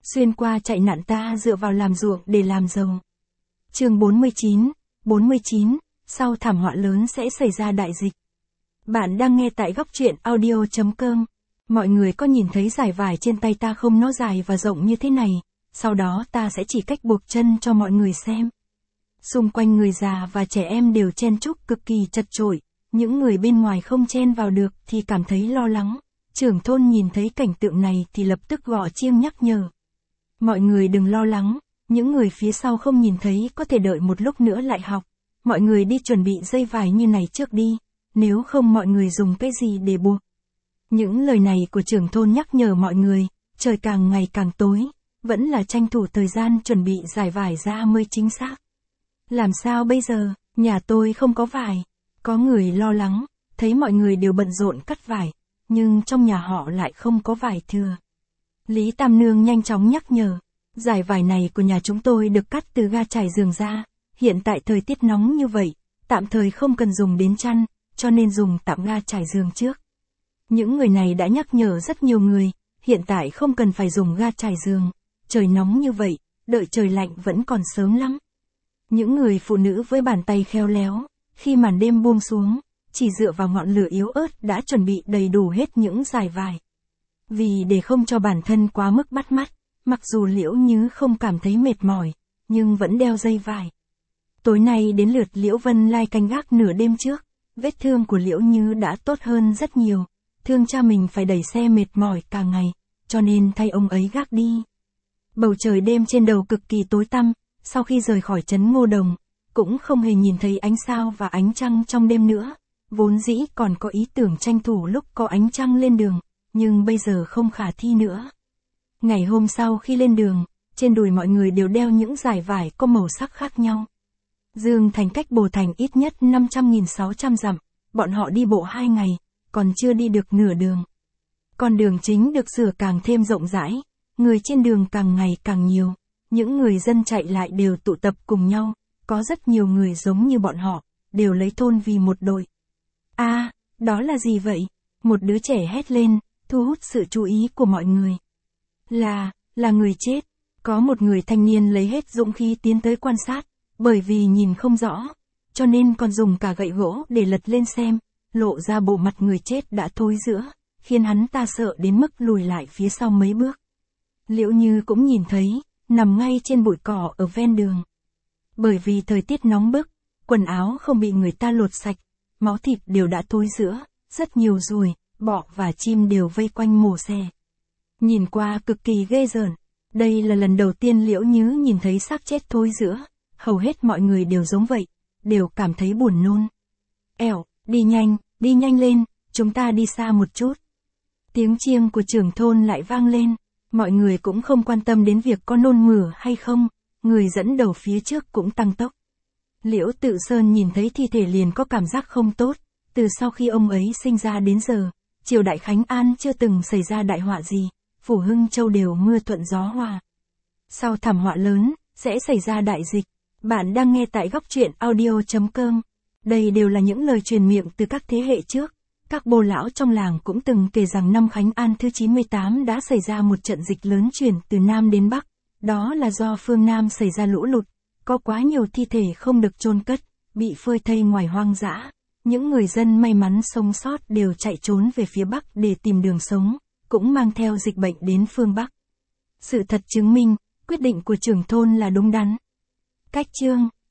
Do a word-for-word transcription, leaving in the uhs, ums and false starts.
xuyên qua chạy nạn ta dựa vào làm ruộng để làm giàu. Chương bốn mươi chín, bốn mươi chín, sau thảm họa lớn sẽ xảy ra đại dịch. Bạn đang nghe tại góc truyện audio chấm com. Mọi người có nhìn thấy dải vải trên tay ta không, nó dài và rộng như thế này, sau đó ta sẽ chỉ cách buộc chân cho mọi người xem. Xung quanh người già và trẻ em đều chen chúc cực kỳ chật chội, những người bên ngoài không chen vào được thì cảm thấy lo lắng. Trưởng thôn nhìn thấy cảnh tượng này thì lập tức gõ chiêng nhắc nhở. Mọi người đừng lo lắng, những người phía sau không nhìn thấy có thể đợi một lúc nữa lại học. Mọi người đi chuẩn bị dây vải như này trước đi, nếu không mọi người dùng cái gì để buộc. Những lời này của trưởng thôn nhắc nhở mọi người, trời càng ngày càng tối, vẫn là tranh thủ thời gian chuẩn bị giải vải ra mới chính xác. Làm sao bây giờ, nhà tôi không có vải. Có người lo lắng, thấy mọi người đều bận rộn cắt vải, nhưng trong nhà họ lại không có vải thừa. Lý Tam Nương nhanh chóng nhắc nhở, dải vải này của nhà chúng tôi được cắt từ ga trải giường ra, hiện tại thời tiết nóng như vậy, tạm thời không cần dùng đến chăn, cho nên dùng tạm ga trải giường trước. Những người này đã nhắc nhở rất nhiều người, hiện tại không cần phải dùng ga trải giường, trời nóng như vậy, đợi trời lạnh vẫn còn sớm lắm. Những người phụ nữ với bàn tay khéo léo, khi màn đêm buông xuống, chỉ dựa vào ngọn lửa yếu ớt đã chuẩn bị đầy đủ hết những dải vải. Vì để không cho bản thân quá mức bắt mắt, mặc dù Liễu Nhứ không cảm thấy mệt mỏi, nhưng vẫn đeo dây vải. Tối nay đến lượt Liễu Vân Lai canh gác nửa đêm trước, vết thương của Liễu Nhứ đã tốt hơn rất nhiều, thương cha mình phải đẩy xe mệt mỏi cả ngày, cho nên thay ông ấy gác đi. Bầu trời đêm trên đầu cực kỳ tối tăm, sau khi rời khỏi trấn Ngô Đồng, cũng không hề nhìn thấy ánh sao và ánh trăng trong đêm nữa, vốn dĩ còn có ý tưởng tranh thủ lúc có ánh trăng lên đường, nhưng bây giờ không khả thi nữa. Ngày hôm sau khi lên đường, trên đùi mọi người đều đeo những dải vải có màu sắc khác nhau. Dương Thành cách Bồ Thành ít nhất năm trăm nghìn sáu trăm dặm, bọn họ đi bộ hai ngày, còn chưa đi được nửa đường. Con đường chính được sửa càng thêm rộng rãi, người trên đường càng ngày càng nhiều, những người dân chạy lại đều tụ tập cùng nhau, có rất nhiều người giống như bọn họ, đều lấy thôn vì một đội. A, à, đó là gì vậy? Một đứa trẻ hét lên, thu hút sự chú ý của mọi người. Là, là người chết. Có một người thanh niên lấy hết dũng khí tiến tới quan sát, bởi vì nhìn không rõ, cho nên còn dùng cả gậy gỗ để lật lên xem, lộ ra bộ mặt người chết đã thối rữa, khiến hắn ta sợ đến mức lùi lại phía sau mấy bước. Liễu Như cũng nhìn thấy, nằm ngay trên bụi cỏ ở ven đường. Bởi vì thời tiết nóng bức, quần áo không bị người ta lột sạch, máu thịt đều đã thối rữa, rất nhiều ruồi, bọ và chim đều vây quanh mổ xẻ. Nhìn qua cực kỳ ghê rợn. Đây là lần đầu tiên Liễu Nhứ nhìn thấy xác chết thối rữa, hầu hết mọi người đều giống vậy, đều cảm thấy buồn nôn. Ẻo, đi nhanh, đi nhanh lên, chúng ta đi xa một chút. Tiếng chiêng của trưởng thôn lại vang lên, mọi người cũng không quan tâm đến việc có nôn mửa hay không, người dẫn đầu phía trước cũng tăng tốc. Liễu Tự Sơn nhìn thấy thi thể liền có cảm giác không tốt, từ sau khi ông ấy sinh ra đến giờ, triều đại Khánh An chưa từng xảy ra đại họa gì, Phủ Hưng Châu đều mưa thuận gió hòa. Sau thảm họa lớn, sẽ xảy ra đại dịch. Bạn đang nghe tại góc truyện audio chấm com. Đây đều là những lời truyền miệng từ các thế hệ trước. Các bô lão trong làng cũng từng kể rằng năm Khánh An thứ chín mươi tám đã xảy ra một trận dịch lớn chuyển từ Nam đến Bắc. Đó là do phương Nam xảy ra lũ lụt, có quá nhiều thi thể không được chôn cất, bị phơi thây ngoài hoang dã. Những người dân may mắn sống sót đều chạy trốn về phía Bắc để tìm đường sống, cũng mang theo dịch bệnh đến phương Bắc. Sự thật chứng minh, quyết định của trưởng thôn là đúng đắn. Cách chương